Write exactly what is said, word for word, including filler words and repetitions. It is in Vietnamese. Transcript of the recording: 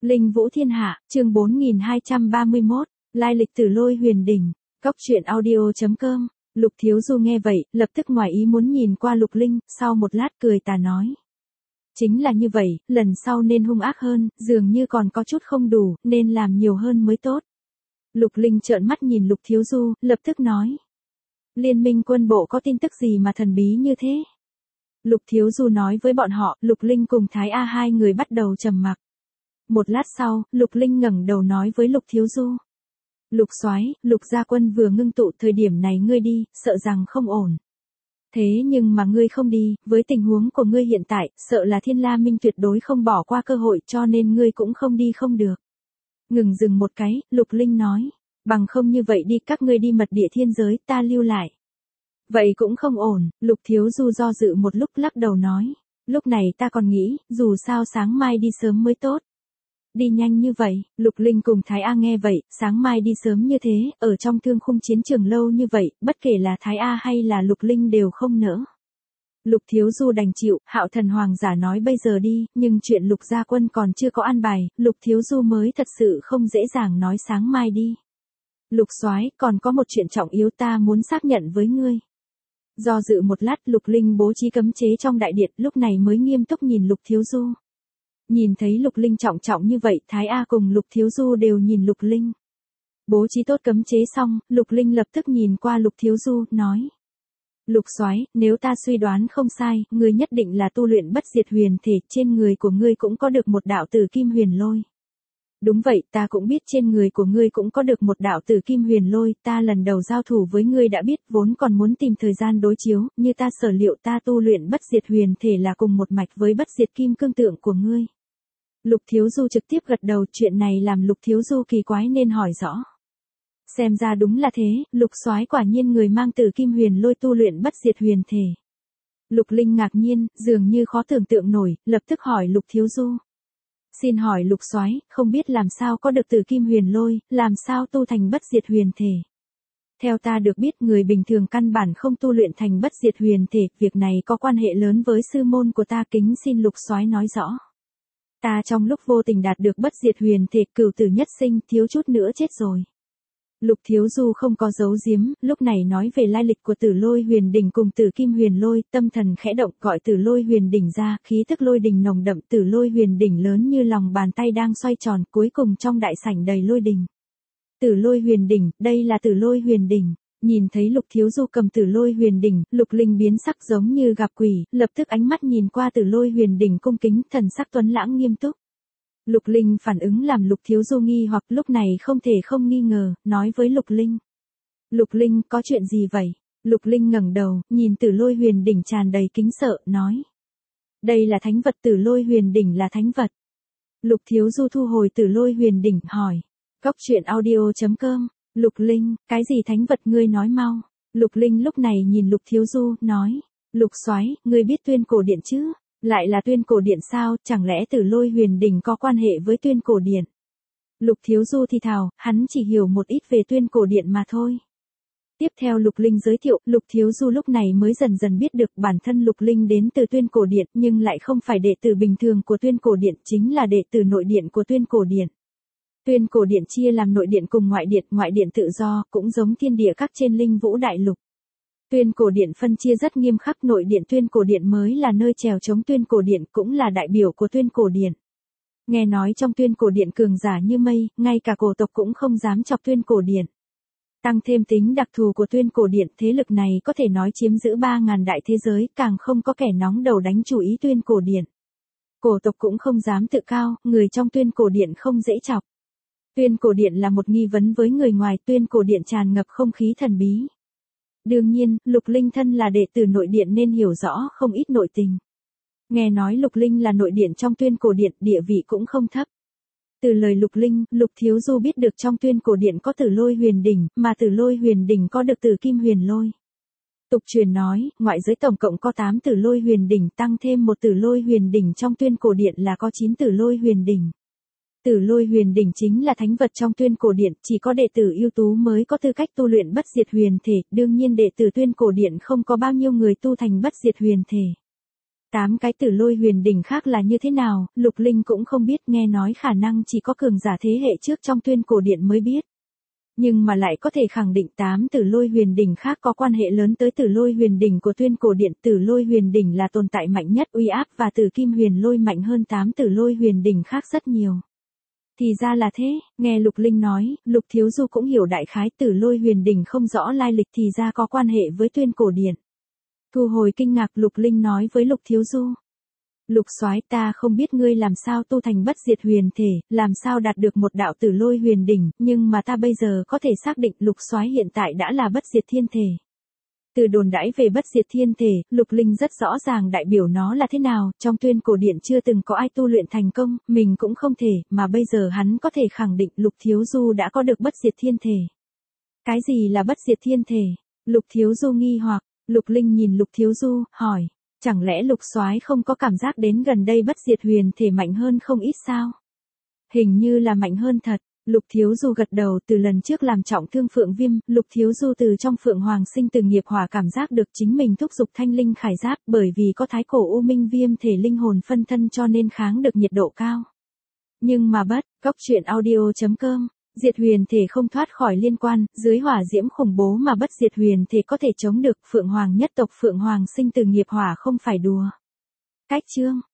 Linh Vũ Thiên Hạ, chương bốn nghìn hai trăm ba mươi mốt, lai lịch Tử Lôi Huyền Đỉnh, cốc truyện audio chấm com. Lục Thiếu Du nghe vậy, lập tức ngoài ý muốn nhìn qua Lục Linh, sau một lát cười tà nói. Chính là như vậy, lần sau nên hung ác hơn, dường như còn có chút không đủ, nên làm nhiều hơn mới tốt. Lục Linh trợn mắt nhìn Lục Thiếu Du, lập tức nói. Liên minh quân bộ có tin tức gì mà thần bí như thế? Lục Thiếu Du nói với bọn họ, Lục Linh cùng Thái A hai người bắt đầu trầm mặc. Một lát sau, Lục Linh ngẩng đầu nói với Lục Thiếu Du. Lục Soái, Lục gia quân vừa ngưng tụ, thời điểm này ngươi đi, sợ rằng không ổn. Thế nhưng mà ngươi không đi, với tình huống của ngươi hiện tại, sợ là Thiên La Minh tuyệt đối không bỏ qua cơ hội, cho nên ngươi cũng không đi không được. Ngừng dừng một cái, Lục Linh nói, bằng không như vậy đi, các ngươi đi mật địa thiên giới, ta lưu lại. Vậy cũng không ổn, Lục Thiếu Du do dự một lúc lắc đầu nói, lúc này ta còn nghĩ, dù sao sáng mai đi sớm mới tốt. Đi nhanh như vậy, Lục Linh cùng Thái A nghe vậy, sáng mai đi sớm như thế, ở trong thương khung chiến trường lâu như vậy, bất kể là Thái A hay là Lục Linh đều không nỡ. Lục Thiếu Du đành chịu, Hạo Thần Hoàng giả nói bây giờ đi, nhưng chuyện Lục gia quân còn chưa có an bài, Lục Thiếu Du mới thật sự không dễ dàng nói sáng mai đi. Lục Soái, còn có một chuyện trọng yếu ta muốn xác nhận với ngươi. Do dự một lát, Lục Linh bố trí cấm chế trong đại điện, lúc này mới nghiêm túc nhìn Lục Thiếu Du. Nhìn thấy Lục Linh trọng trọng như vậy, Thái A cùng Lục Thiếu Du đều nhìn Lục Linh. Bố trí tốt cấm chế xong, Lục Linh lập tức nhìn qua Lục Thiếu Du, nói. Lục Soái, nếu ta suy đoán không sai, ngươi nhất định là tu luyện bất diệt huyền thể, trên người của ngươi cũng có được một đạo tử kim huyền lôi. Đúng vậy, ta cũng biết trên người của ngươi cũng có được một đạo tử kim huyền lôi, ta lần đầu giao thủ với ngươi đã biết, vốn còn muốn tìm thời gian đối chiếu, như ta sở liệu ta tu luyện bất diệt huyền thể là cùng một mạch với bất diệt kim cương tượng của ngươi. Lục Thiếu Du trực tiếp gật đầu, chuyện này làm Lục Thiếu Du kỳ quái nên hỏi rõ. Xem ra đúng là thế, Lục Soái quả nhiên người mang tử kim huyền lôi tu luyện bất diệt huyền thể. Lục Linh ngạc nhiên, dường như khó tưởng tượng nổi, lập tức hỏi Lục Thiếu Du. Xin hỏi Lục Soái, không biết làm sao có được tử kim huyền lôi, làm sao tu thành bất diệt huyền thể. Theo ta được biết, người bình thường căn bản không tu luyện thành bất diệt huyền thể, việc này có quan hệ lớn với sư môn của ta, kính xin Lục Soái nói rõ. Ta trong lúc vô tình đạt được bất diệt huyền thể, cửu tử nhất sinh, thiếu chút nữa chết rồi. Lục Thiếu Du không có giấu giếm, lúc này nói về lai lịch của Tử Lôi Huyền Đỉnh cùng Tử Kim Huyền Lôi, tâm thần khẽ động, gọi Tử Lôi Huyền Đỉnh ra, khí tức lôi đình nồng đậm, Tử Lôi Huyền Đỉnh lớn như lòng bàn tay đang xoay tròn, cuối cùng trong đại sảnh đầy lôi đình. Tử Lôi Huyền Đỉnh, đây là Tử Lôi Huyền Đỉnh. Nhìn thấy Lục Thiếu Du cầm Tử Lôi Huyền Đỉnh, Lục Linh biến sắc giống như gặp quỷ, lập tức ánh mắt nhìn qua Tử Lôi Huyền Đỉnh cung kính, thần sắc tuấn lãng nghiêm túc. Lục Linh phản ứng làm Lục Thiếu Du nghi hoặc, lúc này không thể không nghi ngờ, nói với Lục Linh. Lục Linh, có chuyện gì vậy? Lục Linh ngẩng đầu, nhìn Tử Lôi Huyền Đỉnh tràn đầy kính sợ, nói. Đây là thánh vật, Tử Lôi Huyền Đỉnh là thánh vật. Lục Thiếu Du thu hồi Tử Lôi Huyền Đỉnh, hỏi. cốc truyện audio chấm com. Lục Linh, cái gì thánh vật ngươi nói mau. Lục Linh lúc này nhìn Lục Thiếu Du, nói. Lục Soái, ngươi biết Tuyên Cổ Điện chứ? Lại là Tuyên Cổ Điện sao, chẳng lẽ Tử Lôi Huyền Đỉnh có quan hệ với Tuyên Cổ Điện? Lục Thiếu Du thì thào, hắn chỉ hiểu một ít về Tuyên Cổ Điện mà thôi. Tiếp theo Lục Linh giới thiệu, Lục Thiếu Du lúc này mới dần dần biết được bản thân Lục Linh đến từ Tuyên Cổ Điện, nhưng lại không phải đệ tử bình thường của Tuyên Cổ Điện, chính là đệ tử nội điện của Tuyên Cổ Điện. Tuyên Cổ Điện chia làm nội điện cùng ngoại điện, ngoại điện tự do, cũng giống thiên địa các trên Linh Vũ Đại Lục. Tuyên Cổ Điện phân chia rất nghiêm khắc, nội điện Tuyên Cổ Điện mới là nơi chèo chống Tuyên Cổ Điện, cũng là đại biểu của Tuyên Cổ Điện. Nghe nói trong Tuyên Cổ Điện cường giả như mây, ngay cả cổ tộc cũng không dám chọc Tuyên Cổ Điện. Tăng thêm tính đặc thù của Tuyên Cổ Điện, thế lực này có thể nói chiếm giữ ba ngàn đại thế giới, càng không có kẻ nóng đầu đánh chủ ý Tuyên Cổ Điện. Cổ tộc cũng không dám tự cao, người trong Tuyên Cổ Điện không dễ chọc. Tuyên Cổ Điện là một nghi vấn với người ngoài, Tuyên Cổ Điện tràn ngập không khí thần bí. Đương nhiên, Lục Linh thân là đệ tử nội điện nên hiểu rõ không ít nội tình. Nghe nói Lục Linh là nội điện trong Tuyên Cổ Điện, địa vị cũng không thấp. Từ lời Lục Linh, Lục Thiếu Du biết được trong Tuyên Cổ Điện có Tử Lôi Huyền Đỉnh, mà Tử Lôi Huyền Đỉnh có được Tử Kim Huyền Lôi. Tục truyền nói, ngoại giới tổng cộng có tám Tử Lôi Huyền Đỉnh, tăng thêm một Tử Lôi Huyền Đỉnh trong Tuyên Cổ Điện là có chín Tử Lôi Huyền Đỉnh. Tử Lôi Huyền Đỉnh chính là thánh vật trong Tuyên Cổ Điện, chỉ có đệ tử ưu tú mới có tư cách tu luyện bất diệt huyền thể, đương nhiên đệ tử Tuyên Cổ Điện không có bao nhiêu người tu thành bất diệt huyền thể. Tám cái tử lôi huyền đỉnh khác là như thế nào, Lục Linh cũng không biết, nghe nói khả năng chỉ có cường giả thế hệ trước trong tuyên cổ điện mới biết. Nhưng mà lại có thể khẳng định tám tử lôi huyền đỉnh khác có quan hệ lớn tới tử lôi huyền đỉnh của tuyên cổ điện. Tử lôi huyền đỉnh là tồn tại mạnh nhất uy áp và tử kim huyền lôi mạnh hơn tám tử lôi huyền đỉnh khác rất nhiều. Thì ra là thế, nghe Lục Linh nói, Lục Thiếu Du cũng hiểu đại khái tử lôi huyền đỉnh không rõ lai lịch thì ra có quan hệ với tuyên cổ điện. Thu hồi kinh ngạc, Lục Linh nói với Lục Thiếu Du. Lục soái, ta không biết ngươi làm sao tu thành bất diệt huyền thể, làm sao đạt được một đạo tử lôi huyền đỉnh, nhưng mà ta bây giờ có thể xác định Lục soái hiện tại đã là bất diệt thiên thể. Từ đồn đãi về bất diệt thiên thể, Lục Linh rất rõ ràng đại biểu nó là thế nào, trong tuyên cổ điện chưa từng có ai tu luyện thành công, mình cũng không thể, mà bây giờ hắn có thể khẳng định Lục Thiếu Du đã có được bất diệt thiên thể. Cái gì là bất diệt thiên thể? Lục Thiếu Du nghi hoặc, Lục Linh nhìn Lục Thiếu Du, hỏi, chẳng lẽ Lục soái không có cảm giác đến gần đây bất diệt huyền thể mạnh hơn không ít sao? Hình như là mạnh hơn thật. Lục Thiếu Du gật đầu, từ lần trước làm trọng thương Phượng Viêm, Lục Thiếu Du từ trong Phượng Hoàng sinh từ nghiệp hỏa cảm giác được chính mình thúc dục thanh linh khải giáp, bởi vì có thái cổ u minh viêm thể linh hồn phân thân cho nên kháng được nhiệt độ cao. Nhưng mà bất, cốc truyện audio chấm com, diệt huyền thể không thoát khỏi liên quan, dưới hỏa diễm khủng bố mà bất diệt huyền thể có thể chống được, Phượng Hoàng nhất tộc Phượng Hoàng sinh từ nghiệp hỏa không phải đùa. Cách chương